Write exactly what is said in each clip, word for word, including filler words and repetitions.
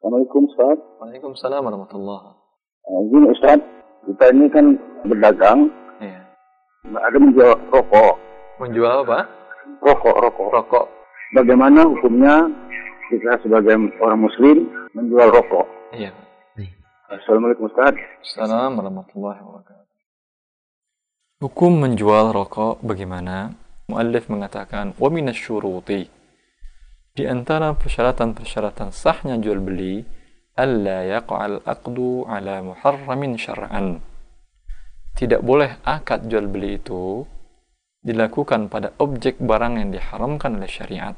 Assalamualaikum Ustaz. Waalaikumsalam warahmatullahi. Uh, Gini Ustaz, kita ini kan berdagang, Iya. ada menjual rokok. Menjual apa? Rokok, rokok. Rokok. Bagaimana hukumnya kita sebagai orang muslim menjual rokok? Iya. Assalamualaikum Ustaz. Assalamualaikum warahmatullahi wabarakatuh. Hukum menjual rokok bagaimana? Muallif mengatakan, wa minasyuruti, di antara persyaratan-persyaratan sahnya jual beli, alla yaqa'al aqdu ala muharramin syar'an. Tidak boleh akad jual beli itu dilakukan pada objek barang yang diharamkan oleh syariat.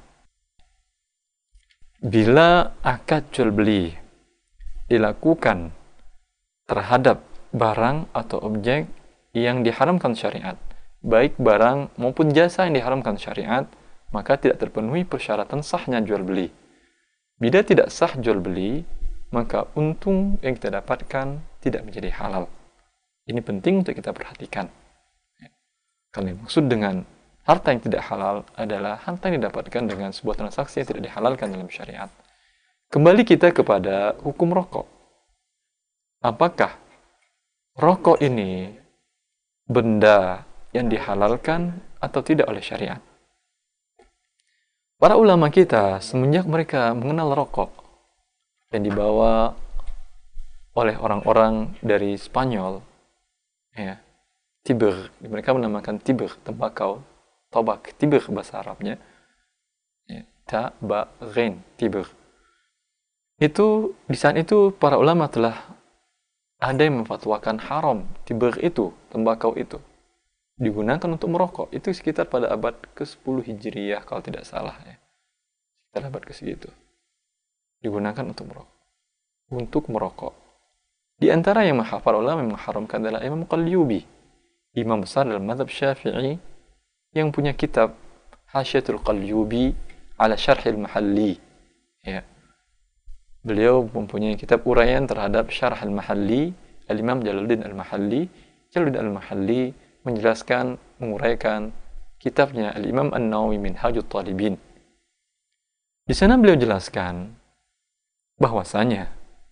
Bila akad jual beli dilakukan terhadap barang atau objek yang diharamkan syariat, baik barang maupun jasa yang diharamkan syariat, maka tidak terpenuhi persyaratan sahnya jual beli. Bila tidak sah jual beli, maka untung yang kita dapatkan tidak menjadi halal. Ini penting untuk kita perhatikan. Kalau maksud dengan harta yang tidak halal adalah harta yang didapatkan dengan sebuah transaksi yang tidak dihalalkan dalam syariat. Kembali kita kepada hukum rokok. Apakah rokok ini benda yang dihalalkan atau tidak oleh syariat? Para ulama kita semenjak mereka mengenal rokok yang dibawa oleh orang-orang dari Spanyol, ya, tiber, mereka menamakan tiber, tembakau, tobak, tiber bahasa Arabnya, ya, tabarin, tiber. Itu di saat itu para ulama telah ada yang memfatwakan haram tiber itu, tembakau itu digunakan untuk merokok. Itu sekitar pada abad ke sepuluh Hijriyah kalau tidak salah, ya. Sekitar abad ke segitu. Digunakan untuk merokok. Untuk merokok. Di antara yang para ulama yang mengharamkan adalah Imam Qalyubi, imam besar dalam mazhab Syafi'i, yang punya kitab Hasyiatul Qalyubi ala Syarhil Mahalli, ya. Beliau mempunyai kitab uraian terhadap Syarh al-Mahalli, Al-Imam Jalaluddin al-Mahalli. Jalaluddin al-Mahalli menjelaskan, menguraikan kitabnya Al-Imam An-Nawawi Minhajut Talibin. Di sana beliau jelaskan bahwasanya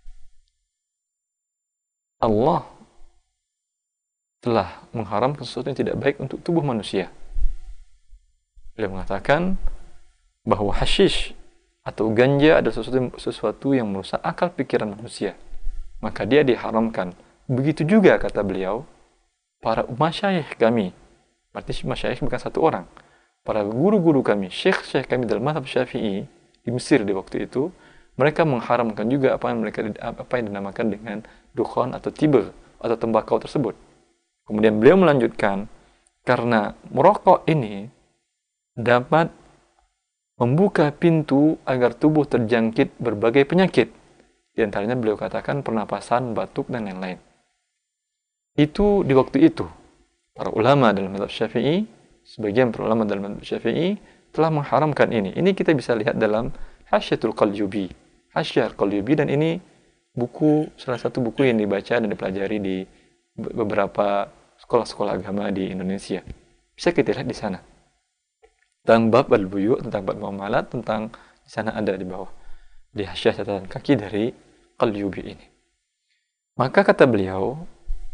Allah telah mengharamkan sesuatu yang tidak baik untuk tubuh manusia. Beliau mengatakan bahwa hasyish atau ganja adalah sesuatu, sesuatu yang merusak akal pikiran manusia, maka dia diharamkan. Begitu juga kata beliau, para masyayikh kami, berarti masyayikh bukan satu orang, para guru-guru kami, syekh-syekh kami dalam mazhab Syafi'i di Mesir di waktu itu, mereka mengharamkan juga apa yang mereka apa yang dinamakan dengan dukhan atau tiber atau tembakau tersebut. Kemudian beliau melanjutkan, karena merokok ini dapat membuka pintu agar tubuh terjangkit berbagai penyakit. Di antaranya beliau katakan pernapasan, batuk, dan lain-lain. Itu di waktu itu, para ulama dalam mazhab Syafi'i, sebagian para ulama dalam mazhab Syafi'i telah mengharamkan ini. Ini kita bisa lihat dalam Hasyiatul Qalyubi. Hasyiatul Qalyubi, dan ini buku, salah satu buku yang dibaca dan dipelajari di beberapa sekolah-sekolah agama di Indonesia. Bisa kita lihat di sana. Tentang bab al-buyu', tentang bab muamalat, tentang di sana ada di bawah di hasyiah catatan kaki dari Qalyubi ini. Maka kata beliau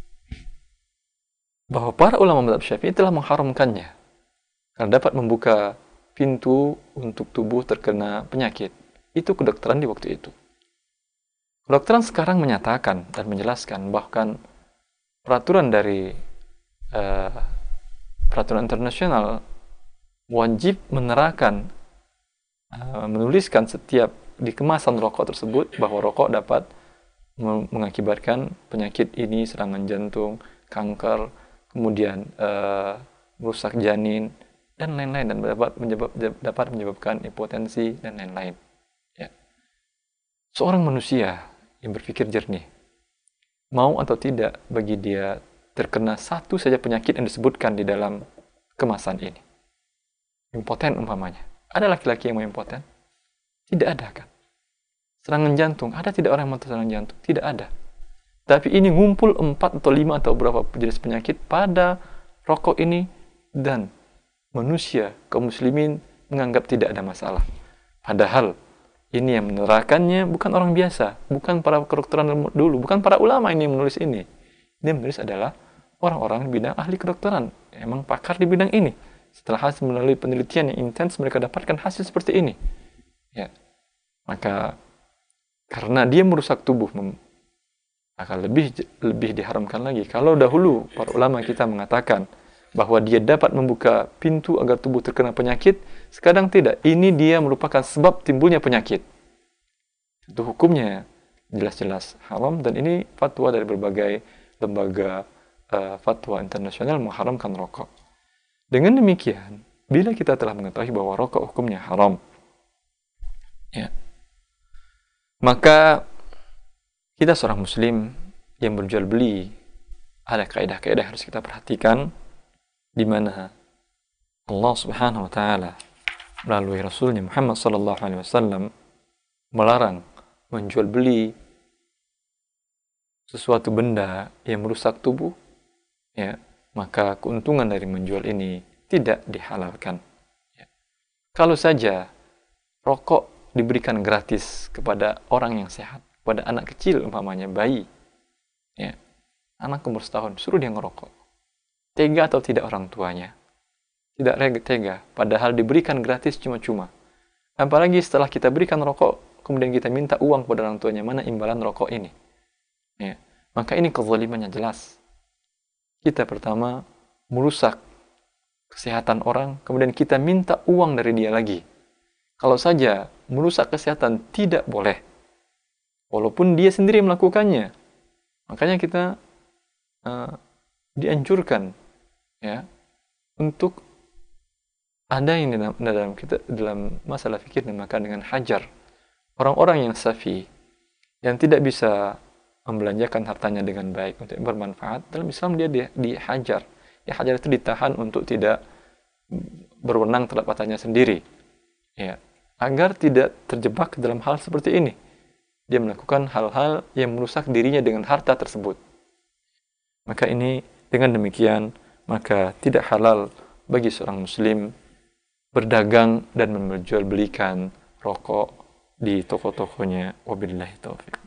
bahwa para ulama mazhab Syafi'i telah mengharamkannya karena dapat membuka pintu untuk tubuh terkena penyakit. Itu kedokteran di waktu itu. Kedokteran sekarang menyatakan dan menjelaskan bahkan peraturan dari uh, peraturan internasional wajib menerangkan, uh, menuliskan setiap di kemasan rokok tersebut bahwa rokok dapat mengakibatkan penyakit ini, serangan jantung, kanker, kemudian uh, merusak janin, dan lain-lain, dan dapat, menyebab, dapat menyebabkan impotensi, dan lain-lain. Ya. Seorang manusia yang berpikir jernih, mau atau tidak bagi dia terkena satu saja penyakit yang disebutkan di dalam kemasan ini. Impoten umpamanya. Ada laki-laki yang mau impoten? Tidak ada kan? Serangan jantung, ada tidak orang yang mau serangan jantung? Tidak ada. Tapi ini ngumpul empat atau lima atau berapa jenis penyakit pada rokok ini, dan manusia, kaum muslimin menganggap tidak ada masalah. Padahal Ini yang menerangkannya bukan orang biasa, bukan para kedokteran dulu, bukan para ulama ini yang menulis ini. Ini yang menulis adalah orang-orang di bidang ahli kedokteran, emang pakar di bidang ini. Setelah hasil melalui penelitian yang intens, mereka dapatkan hasil seperti ini. Ya, maka karena dia merusak tubuh, maka lebih lebih diharamkan lagi. Kalau dahulu para ulama kita mengatakan bahwa dia dapat membuka pintu agar tubuh terkena penyakit, sekarang tidak. Ini dia merupakan sebab timbulnya penyakit. Itu hukumnya jelas-jelas haram, dan ini fatwa dari berbagai lembaga uh, fatwa internasional mengharamkan rokok. Dengan demikian, bila kita telah mengetahui bahwa rokok hukumnya haram, ya, maka kita seorang muslim yang berjual beli, ada kaidah-kaidah harus kita perhatikan, di mana Allah Subhanahu wa taala melalui Rasulnya Muhammad sallallahu alaihi wasallam melarang menjual beli sesuatu benda yang merusak tubuh, ya, maka keuntungan dari menjual ini tidak dihalalkan. Ya. Kalau saja rokok diberikan gratis kepada orang yang sehat, kepada anak kecil umpamanya bayi, ya, anak umur setahun, suruh dia ngerokok. Tega atau tidak orang tuanya? Tidak tega, padahal diberikan gratis cuma-cuma. Apalagi setelah kita berikan rokok, kemudian kita minta uang kepada orang tuanya, mana imbalan rokok ini? Ya. Maka ini kezalimannya jelas. Kita pertama merusak kesehatan orang, kemudian kita minta uang dari dia lagi. Kalau saja merusak kesehatan tidak boleh, walaupun dia sendiri melakukannya. Makanya kita uh, dianjurkan, ya, untuk ada yang dalam, dalam kita dalam masalah fikir dinamakan dengan hajar. Orang-orang yang safi, yang tidak bisa membelanjakan hartanya dengan baik untuk bermanfaat, dalam Islam dia di, dihajar. Ya, hajar itu ditahan untuk tidak berwenang terhadap hartanya sendiri, ya, agar tidak terjebak dalam hal seperti ini. Dia melakukan hal-hal yang merusak dirinya dengan harta tersebut. Maka ini, dengan demikian, maka tidak halal bagi seorang muslim berdagang dan menjual belikan rokok di toko-tokonya. Wabillahi taufiq.